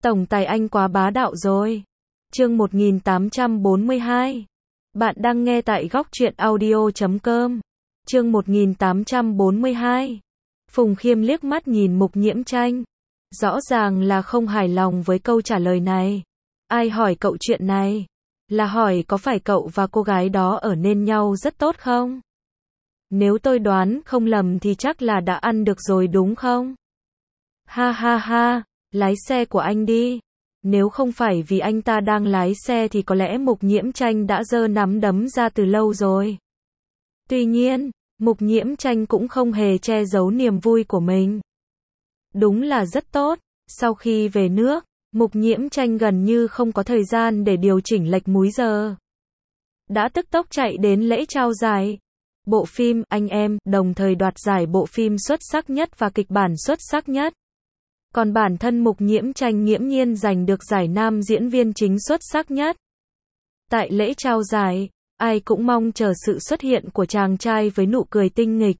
Tổng tài anh quá bá đạo rồi. Chương 1842. Bạn đang nghe tại góc truyện audio.com. Chương 1842. Phùng Khiêm liếc mắt nhìn Mục Nhiễm Tranh. Rõ ràng là không hài lòng với câu trả lời này. Ai hỏi cậu chuyện này? Là hỏi có phải cậu và cô gái đó ở nên nhau rất tốt không? Nếu tôi đoán không lầm thì chắc là đã ăn được rồi đúng không? Ha ha ha, lái xe của anh đi. Nếu không phải vì anh ta đang lái xe thì có lẽ Mục Nhiễm Tranh đã giơ nắm đấm ra từ lâu rồi. Tuy nhiên, Mục Nhiễm Tranh cũng không hề che giấu niềm vui của mình. Đúng là rất tốt, sau khi về nước, Mục Nhiễm Tranh gần như không có thời gian để điều chỉnh lệch múi giờ. Đã tức tốc chạy đến lễ trao giải. Bộ phim Anh Em đồng thời đoạt giải bộ phim xuất sắc nhất và kịch bản xuất sắc nhất. Còn bản thân Mục Nhiễm Tranh nghiễm nhiên giành được giải nam diễn viên chính xuất sắc nhất. Tại lễ trao giải, ai cũng mong chờ sự xuất hiện của chàng trai với nụ cười tinh nghịch.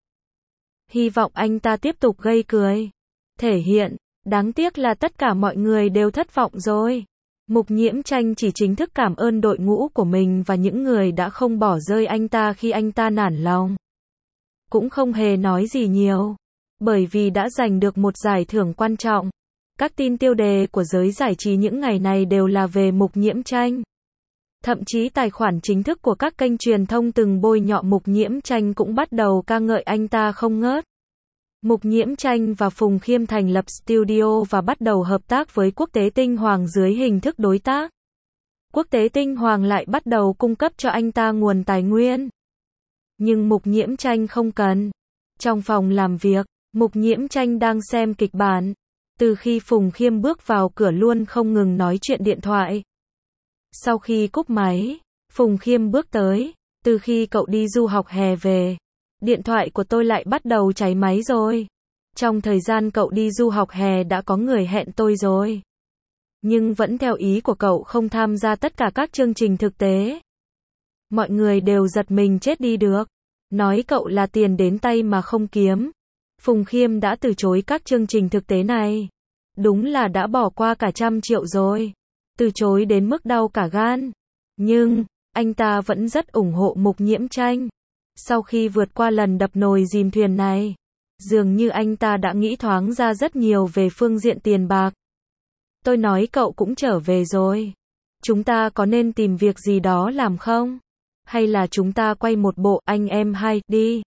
Hy vọng anh ta tiếp tục gây cười, thể hiện, đáng tiếc là tất cả mọi người đều thất vọng rồi. Mục Nhiễm Tranh chỉ chính thức cảm ơn đội ngũ của mình và những người đã không bỏ rơi anh ta khi anh ta nản lòng. Cũng không hề nói gì nhiều, bởi vì đã giành được một giải thưởng quan trọng. Các tin tiêu đề của giới giải trí những ngày này đều là về Mục Nhiễm Tranh. Thậm chí tài khoản chính thức của các kênh truyền thông từng bôi nhọ Mục Nhiễm Tranh cũng bắt đầu ca ngợi anh ta không ngớt. Mục Nhiễm Tranh và Phùng Khiêm thành lập studio và bắt đầu hợp tác với Quốc tế Tinh Hoàng dưới hình thức đối tác. Quốc tế Tinh Hoàng lại bắt đầu cung cấp cho anh ta nguồn tài nguyên. Nhưng Mục Nhiễm Tranh không cần. Trong phòng làm việc, Mục Nhiễm Tranh đang xem kịch bản. Từ khi Phùng Khiêm bước vào cửa luôn không ngừng nói chuyện điện thoại. Sau khi cúp máy, Phùng Khiêm bước tới. Từ khi cậu đi du học hè về, điện thoại của tôi lại bắt đầu cháy máy rồi. Trong thời gian cậu đi du học hè đã có người hẹn tôi rồi. Nhưng vẫn theo ý của cậu không tham gia tất cả các chương trình thực tế. Mọi người đều giật mình chết đi được. Nói cậu là tiền đến tay mà không kiếm. Phùng Khiêm đã từ chối các chương trình thực tế này. Đúng là đã bỏ qua cả 100 triệu rồi. Từ chối đến mức đau cả gan. Nhưng, anh ta vẫn rất ủng hộ Mục Nhiễm Tranh. Sau khi vượt qua lần đập nồi dìm thuyền này, dường như anh ta đã nghĩ thoáng ra rất nhiều về phương diện tiền bạc. Tôi nói cậu cũng trở về rồi. Chúng ta có nên tìm việc gì đó làm không? Hay là chúng ta quay một bộ Anh Em 2 đi?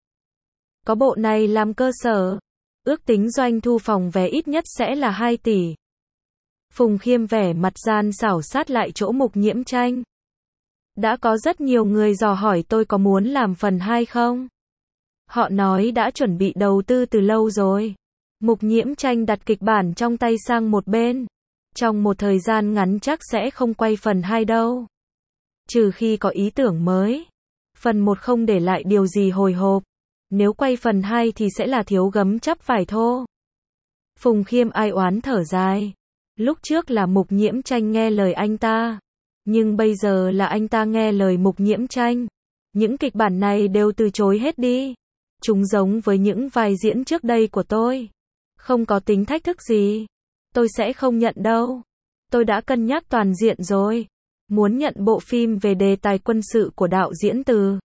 Có bộ này làm cơ sở. Ước tính doanh thu phòng vé ít nhất sẽ là 2 tỷ. Phùng Khiêm vẻ mặt gian xảo sát lại chỗ Mục Nhiễm Tranh. Đã có rất nhiều người dò hỏi tôi có muốn làm phần 2 không? Họ nói đã chuẩn bị đầu tư từ lâu rồi. Mục Nhiễm Tranh đặt kịch bản trong tay sang một bên. Trong một thời gian ngắn chắc sẽ không quay phần 2 đâu. Trừ khi có ý tưởng mới. Phần 1 không để lại điều gì hồi hộp. Nếu quay phần 2 thì sẽ là thiếu gấm chắp vải thô. Phùng Khiêm ai oán thở dài. Lúc trước là Mục Nhiễm Tranh nghe lời anh ta. Nhưng bây giờ là anh ta nghe lời Mục Nhiễm Tranh. Những kịch bản này đều từ chối hết đi. Chúng giống với những vai diễn trước đây của tôi. Không có tính thách thức gì. Tôi sẽ không nhận đâu. Tôi đã cân nhắc toàn diện rồi. Muốn nhận bộ phim về đề tài quân sự của đạo diễn Từ.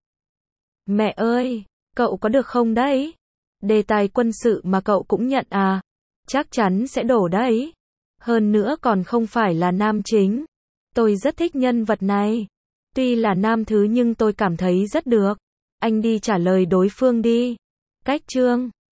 Mẹ ơi, cậu có được không đấy? Đề tài quân sự mà cậu cũng nhận à? Chắc chắn sẽ đổ đấy. Hơn nữa còn không phải là nam chính. Tôi rất thích nhân vật này. Tuy là nam thứ nhưng tôi cảm thấy rất được. Anh đi trả lời đối phương đi. Cách chương